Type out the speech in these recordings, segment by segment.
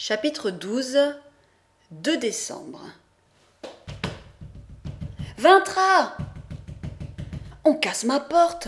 Chapitre 12 2 décembre. Vintra! On casse ma porte!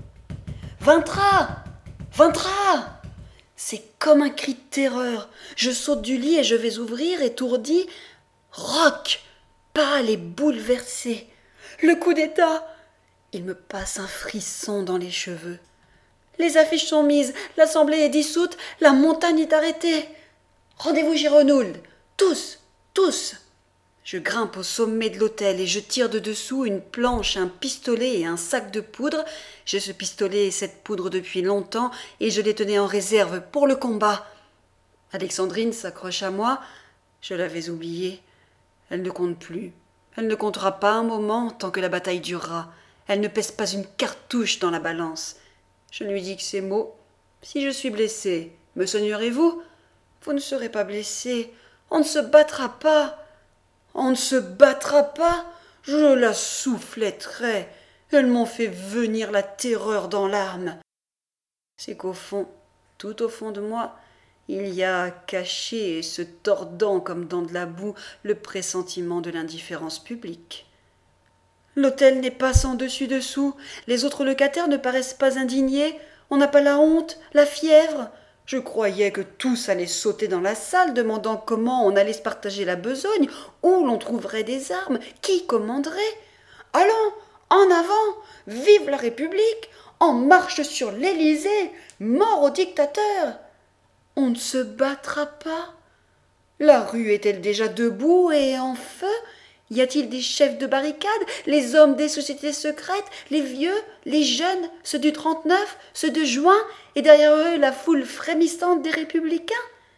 Vintra! Vintra! C'est comme un cri de terreur. Je saute du lit et je vais ouvrir, étourdi. Roch! Pâle et bouleversé. Le coup d'État! Il me passe un frisson dans les cheveux. Les affiches sont mises, l'assemblée est dissoute, la montagne est arrêtée. Rendez-vous chez Renould. Tous, tous. Je grimpe au sommet de l'hôtel et je tire de dessous une planche, un pistolet et un sac de poudre. J'ai ce pistolet et cette poudre depuis longtemps et je les tenais en réserve pour le combat. Alexandrine s'accroche à moi. Je l'avais oubliée. Elle ne compte plus. Elle ne comptera pas un moment tant que la bataille durera. Elle ne pèse pas une cartouche dans la balance. Je lui dis que ces mots. Si je suis blessée, me soignerez-vous ? Vous ne serez pas blessé. On ne se battra pas. On ne se battra pas. Je la souffletterai. Elles m'ont fait venir la terreur dans l'âme. C'est qu'au fond, tout au fond de moi, il y a caché et se tordant comme dans de la boue le pressentiment de l'indifférence publique. L'hôtel n'est pas sans dessus-dessous. Les autres locataires ne paraissent pas indignés. On n'a pas la honte, la fièvre. Je croyais que tous allaient sauter dans la salle, demandant comment on allait se partager la besogne, où l'on trouverait des armes, qui commanderait. Allons, en avant, vive la République, en marche sur l'Élysée, mort au dictateur. On ne se battra pas. La rue est-elle déjà debout et en feu ? Y a-t-il des chefs de barricade, les hommes des sociétés secrètes, les vieux, les jeunes, ceux du 39, ceux de juin, et derrière eux la foule frémissante des républicains ?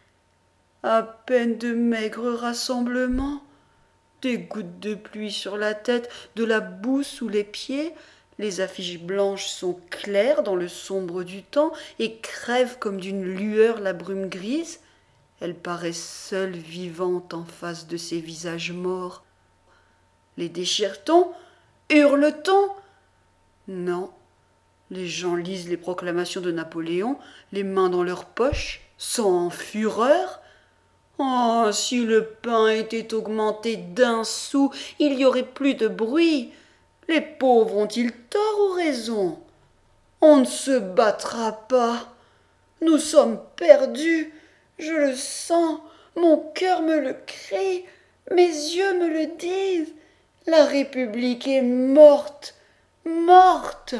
À peine de maigres rassemblements, des gouttes de pluie sur la tête, de la boue sous les pieds. Les affiches blanches sont claires dans le sombre du temps et crèvent comme d'une lueur la brume grise. Elles paraissent seules vivantes en face de ces visages morts. Les déchire-t-on ? Hurle-t-on ? Non. Les gens lisent les proclamations de Napoléon, les mains dans leurs poches, sont en fureur. Oh, si le pain était augmenté d'1 sou, il y aurait plus de bruit. Les pauvres ont-ils tort ou raison ? On ne se battra pas. Nous sommes perdus. Je le sens. Mon cœur me le crie. Mes yeux me le disent. La République est morte. Morte.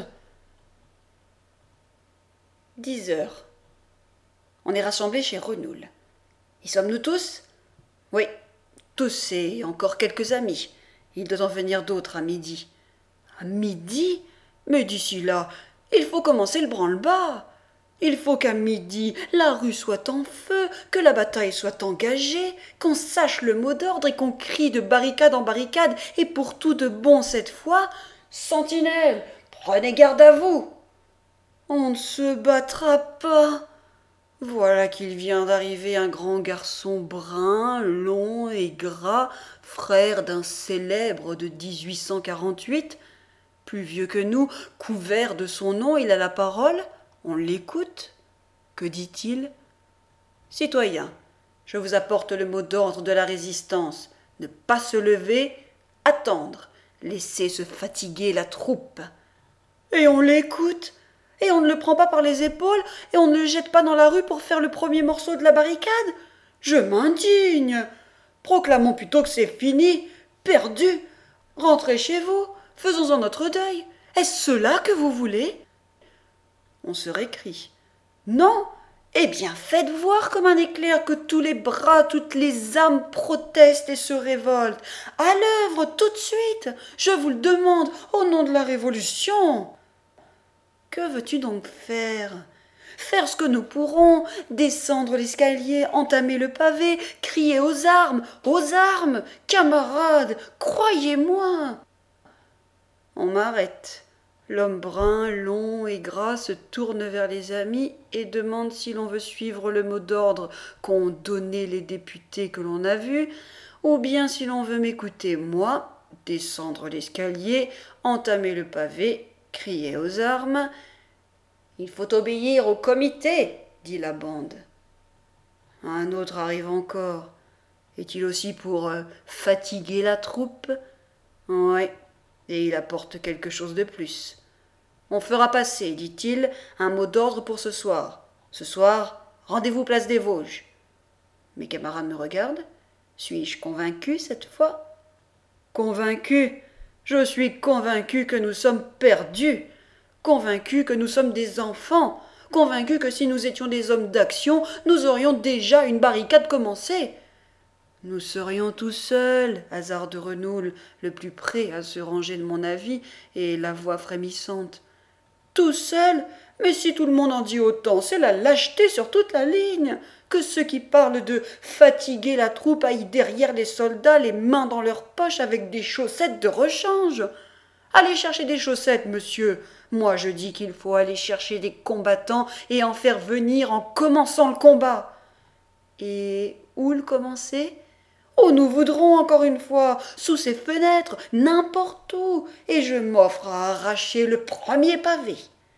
10 heures. On est rassemblés chez Renould. Y sommes-nous tous ? Oui, tous et encore quelques amis. Il doit en venir d'autres à midi. À midi ? Mais d'ici là, il faut commencer le branle-bas. Il faut qu'à midi, la rue soit en feu, que la bataille soit engagée, qu'on sache le mot d'ordre et qu'on crie de barricade en barricade, et pour tout de bon cette fois, « Sentinelles, prenez garde à vous !» On ne se battra pas. Voilà qu'il vient d'arriver un grand garçon brun, long et gras, frère d'un célèbre de 1848. Plus vieux que nous, couvert de son nom, il a la parole. On l'écoute. Que dit-il ? Citoyens, je vous apporte le mot d'ordre de la résistance. Ne pas se lever, attendre, laisser se fatiguer la troupe. Et on l'écoute ? Et on ne le prend pas par les épaules, et on ne le jette pas dans la rue pour faire le premier morceau de la barricade ? Je m'indigne. Proclamons plutôt que c'est fini, perdu. Rentrez chez vous, faisons-en notre deuil. Est-ce cela que vous voulez ? On se récrie. Non ? Eh bien, faites voir comme un éclair que tous les bras, toutes les âmes protestent et se révoltent. À l'œuvre, tout de suite. Je vous le demande, au nom de la Révolution. Que veux-tu donc faire ? Faire ce que nous pourrons, descendre l'escalier, entamer le pavé, crier aux armes, camarades, croyez-moi. On m'arrête. L'homme brun, long et gras se tourne vers les amis et demande si l'on veut suivre le mot d'ordre qu'ont donné les députés que l'on a vus, ou bien si l'on veut m'écouter, moi, descendre l'escalier, entamer le pavé, crier aux armes. « Il faut obéir au comité, dit la bande. Un autre arrive encore. Est-il aussi pour fatiguer la troupe? Ouais, et il apporte quelque chose de plus. On fera passer, dit-il, un mot d'ordre pour ce soir. Ce soir, rendez-vous place des Vosges. Mes camarades me regardent. Suis-je convaincu cette fois? Convaincu? Je suis convaincu que nous sommes perdus, convaincu que nous sommes des enfants, convaincu que si nous étions des hommes d'action, nous aurions déjà une barricade commencée. Nous serions tout seuls, hasard de Renoul, le plus près à se ranger de mon avis, et la voix frémissante. Tout seuls? Mais si tout le monde en dit autant, c'est la lâcheté sur toute la ligne. Que ceux qui parlent de fatiguer la troupe aillent derrière les soldats, les mains dans leurs poches avec des chaussettes de rechange. Allez chercher des chaussettes, monsieur. Moi je dis qu'il faut aller chercher des combattants et en faire venir en commençant le combat. Et où le commencer? Oh, nous voudrons encore une fois, sous ces fenêtres, n'importe où, et je m'offre à arracher le premier pavé.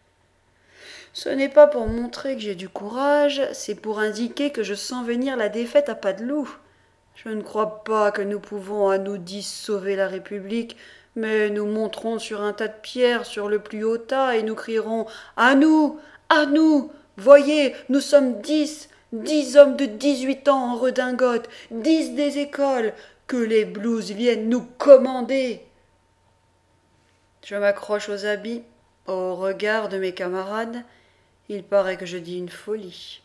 Ce n'est pas pour montrer que j'ai du courage, c'est pour indiquer que je sens venir la défaite à pas de loup. Je ne crois pas que nous pouvons à nous 10 sauver la République, mais nous monterons sur un tas de pierres sur le plus haut tas et nous crierons « À nous! À nous! Voyez, nous sommes 10 hommes de 18 ans en redingote, 10 des écoles, que les blouses viennent nous commander !» Je m'accroche aux habits, au regard de mes camarades. Il paraît que je dis une folie.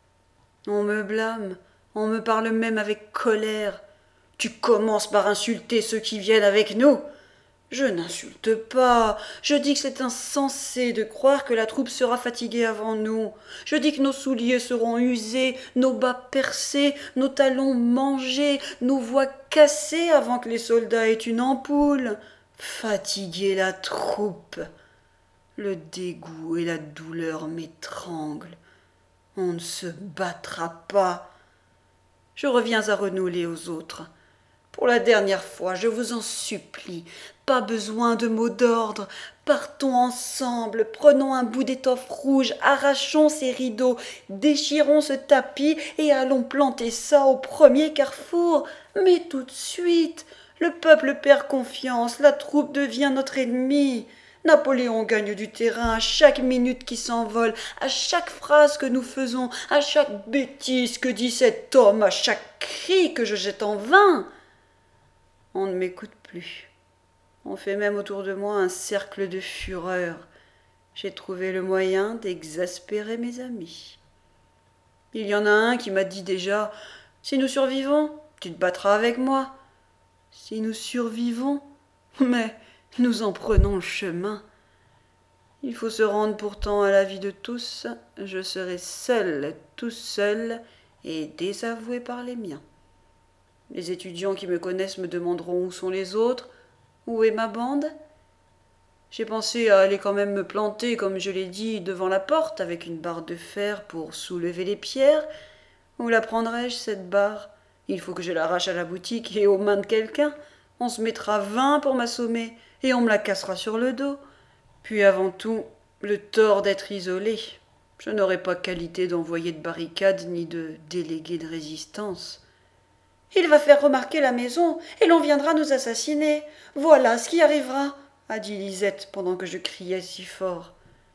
On me blâme, on me parle même avec colère. Tu commences par insulter ceux qui viennent avec nous. Je n'insulte pas, je dis que c'est insensé de croire que la troupe sera fatiguée avant nous. Je dis que nos souliers seront usés, nos bas percés, nos talons mangés, nos voix cassées avant que les soldats aient une ampoule. Fatiguer la troupe. Le dégoût et la douleur m'étranglent. On ne se battra pas. Je reviens à Renoul et aux autres. Pour la dernière fois, je vous en supplie, pas besoin de mots d'ordre. Partons ensemble, prenons un bout d'étoffe rouge, arrachons ces rideaux, déchirons ce tapis et allons planter ça au premier carrefour. Mais tout de suite, le peuple perd confiance, la troupe devient notre ennemi. Napoléon gagne du terrain à chaque minute qui s'envole, à chaque phrase que nous faisons, à chaque bêtise que dit cet homme, à chaque cri que je jette en vain. On ne m'écoute plus. On fait même autour de moi un cercle de fureur. J'ai trouvé le moyen d'exaspérer mes amis. Il y en a un qui m'a dit déjà « Si nous survivons, tu te battras avec moi. » Si nous survivons, mais nous en prenons le chemin. Il faut se rendre pourtant à la vie de tous. Je serai seul, tout seul, et désavoué par les miens. Les étudiants qui me connaissent me demanderont où sont les autres, où est ma bande. J'ai pensé à aller quand même me planter, comme je l'ai dit, devant la porte, avec une barre de fer pour soulever les pierres. Où la prendrai-je, cette barre? Il faut que je l'arrache à la boutique et aux mains de quelqu'un. On se mettra 20 pour m'assommer, et on me la cassera sur le dos. Puis avant tout, le tort d'être isolé. Je n'aurai pas qualité d'envoyer de barricade ni de délégué de résistance. Il va faire remarquer la maison, et l'on viendra nous assassiner. Voilà ce qui arrivera, a dit Lisette pendant que je criais si fort.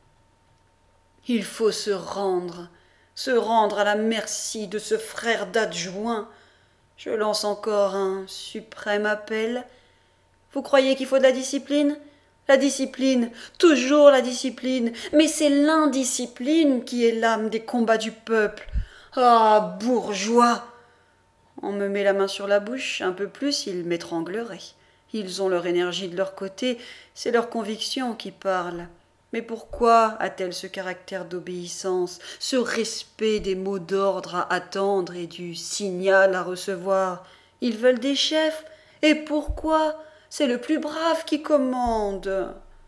Il faut se rendre à la merci de ce frère d'adjoint. Je lance encore un suprême appel. Vous croyez qu'il faut de la discipline? La discipline, toujours la discipline, mais c'est l'indiscipline qui est l'âme des combats du peuple. Ah, bourgeois! On me met la main sur la bouche, un peu plus, ils m'étrangleraient. Ils ont leur énergie de leur côté, c'est leur conviction qui parle. Mais pourquoi a-t-elle ce caractère d'obéissance, ce respect des mots d'ordre à attendre et du signal à recevoir? Ils veulent des chefs. Et pourquoi? C'est le plus brave qui commande.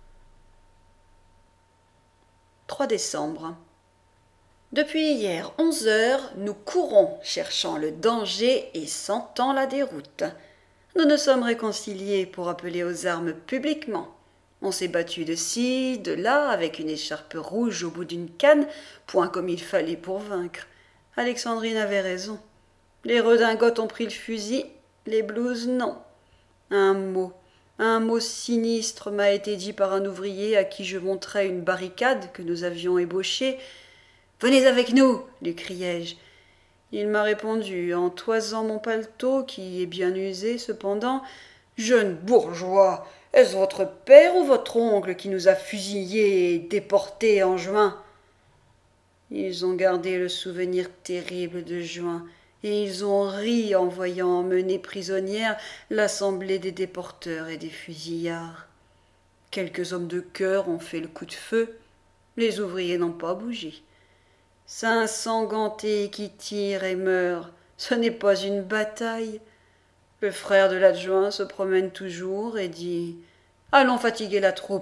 3 décembre. Depuis hier 11 heures, nous courons, cherchant le danger et sentant la déroute. Nous nous sommes réconciliés pour appeler aux armes publiquement. On s'est battu de ci, de là, avec une écharpe rouge au bout d'une canne, point comme il fallait pour vaincre. Alexandrine avait raison. Les redingotes ont pris le fusil, les blouses non. Un mot sinistre m'a été dit par un ouvrier à qui je montrais une barricade que nous avions ébauchée. « Venez avec nous !» lui criai-je. Il m'a répondu, en toisant mon paletot, qui est bien usé cependant. « Jeune bourgeois, est-ce votre père ou votre oncle qui nous a fusillés et déportés en juin ?» Ils ont gardé le souvenir terrible de juin, et ils ont ri en voyant emmener prisonnière l'assemblée des déporteurs et des fusillards. Quelques hommes de cœur ont fait le coup de feu, les ouvriers n'ont pas bougé. 500 gantés qui tirent et meurent, ce n'est pas une bataille. Le frère de l'adjoint se promène toujours et dit « Allons fatiguer la troupe !»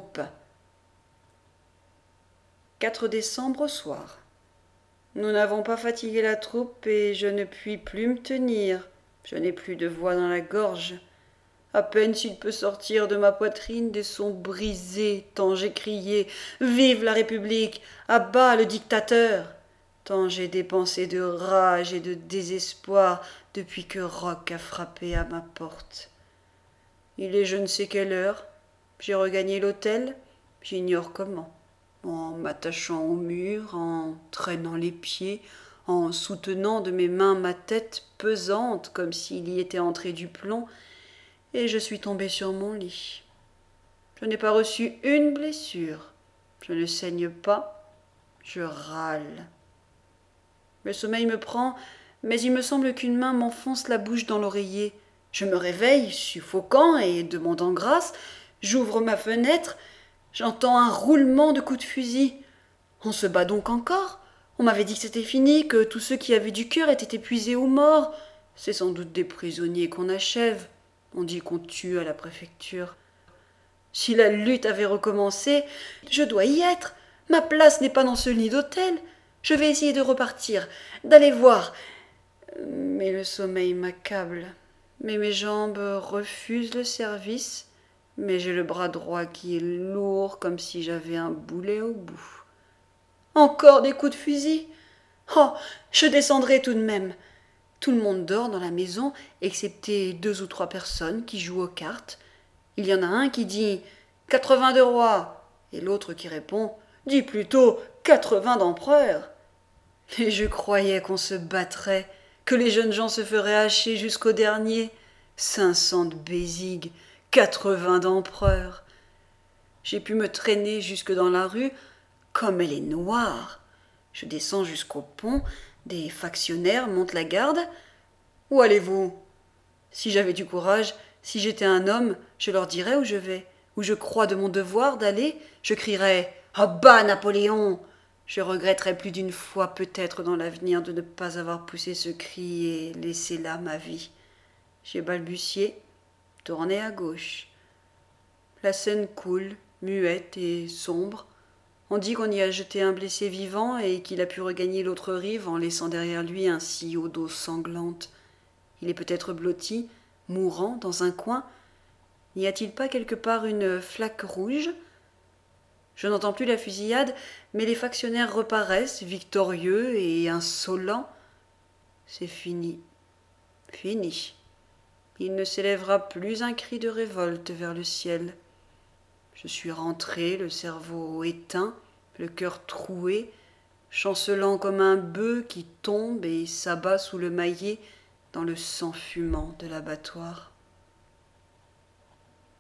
4 décembre au soir. Nous n'avons pas fatigué la troupe et je ne puis plus me tenir. Je n'ai plus de voix dans la gorge. À peine s'il peut sortir de ma poitrine des sons brisés, tant j'ai crié « Vive la République! À bas le dictateur !» Tant j'ai dépensé de rage et de désespoir depuis que Roch a frappé à ma porte. Il est je ne sais quelle heure. J'ai regagné l'hôtel, j'ignore comment. En m'attachant au mur, en traînant les pieds, en soutenant de mes mains ma tête pesante comme s'il y était entré du plomb, et je suis tombé sur mon lit. Je n'ai pas reçu une blessure, je ne saigne pas, je râle. Le sommeil me prend, mais il me semble qu'une main m'enfonce la bouche dans l'oreiller. Je me réveille, suffocant et demandant grâce, j'ouvre ma fenêtre, j'entends un roulement de coups de fusil. On se bat donc encore ? On m'avait dit que c'était fini, que tous ceux qui avaient du cœur étaient épuisés ou morts. C'est sans doute des prisonniers qu'on achève. On dit qu'on tue à la préfecture. Si la lutte avait recommencé, je dois y être. Ma place n'est pas dans ce lit d'hôtel. Je vais essayer de repartir, d'aller voir. Mais le sommeil m'accable. Mais mes jambes refusent le service. Mais j'ai le bras droit qui est lourd comme si j'avais un boulet au bout. Encore des coups de fusil ? Oh, je descendrai tout de même. Tout le monde dort dans la maison, excepté 2 ou 3 personnes qui jouent aux cartes. Il y en a un qui dit « 80 de roi » et l'autre qui répond « Dis plutôt 80 d'empereur ». Et je croyais qu'on se battrait, que les jeunes gens se feraient hacher jusqu'au dernier. 500 de Bézigue, 80 d'empereur. J'ai pu me traîner jusque dans la rue, comme elle est noire. Je descends jusqu'au pont, des factionnaires montent la garde. Où allez-vous ? Si j'avais du courage, si j'étais un homme, je leur dirais où je vais, où je crois de mon devoir d'aller. Je crierais « À bas Napoléon !» Je regretterai plus d'une fois peut-être dans l'avenir de ne pas avoir poussé ce cri et laissé là ma vie. J'ai balbutié, tourné à gauche. La Seine coule, muette et sombre. On dit qu'on y a jeté un blessé vivant et qu'il a pu regagner l'autre rive en laissant derrière lui un sillot d'eau sanglante. Il est peut-être blotti, mourant dans un coin. N'y a-t-il pas quelque part une flaque rouge ? Je n'entends plus la fusillade, mais les factionnaires reparaissent, victorieux et insolents. C'est fini. Fini. Il ne s'élèvera plus un cri de révolte vers le ciel. Je suis rentré, le cerveau éteint, le cœur troué, chancelant comme un bœuf qui tombe et s'abat sous le maillet dans le sang fumant de l'abattoir.